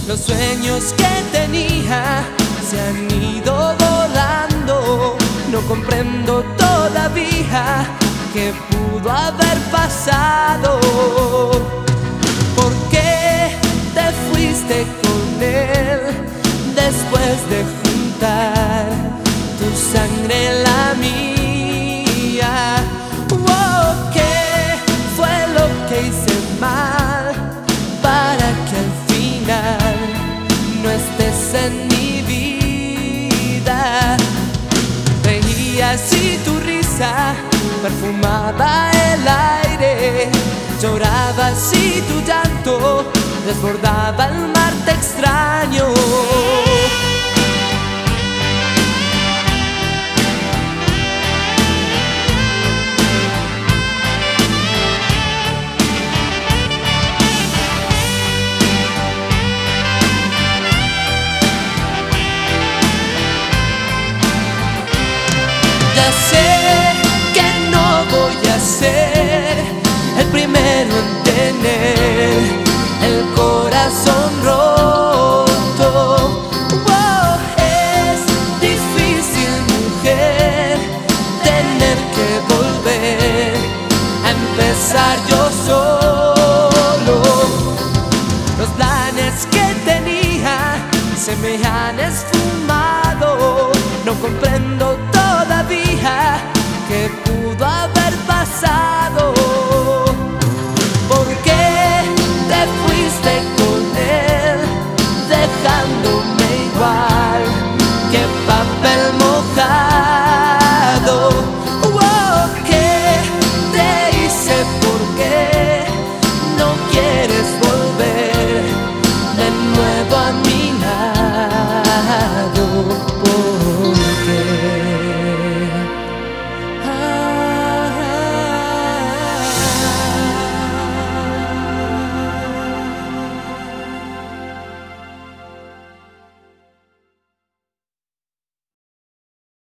Los sueños que tenía se han ido volando. No comprendo todavía qué pudo haber pasado. ¿Por qué te fuiste con él después de juntar tu sangre en la mía? Oh, ¿qué fue lo que hice mal para que al final no estés en mi vida? Reías y tu risa perfumaba el aire, llorabas y tu llanto desbordaba el mar, te extraño. Ya sé que no voy a ser el primero en tener el corazón roto. Oh, es difícil, mujer, tener que volver a empezar yo solo. Los planes que tenía se me han esfumado. No comprendo todavía qué pudo haber pasado.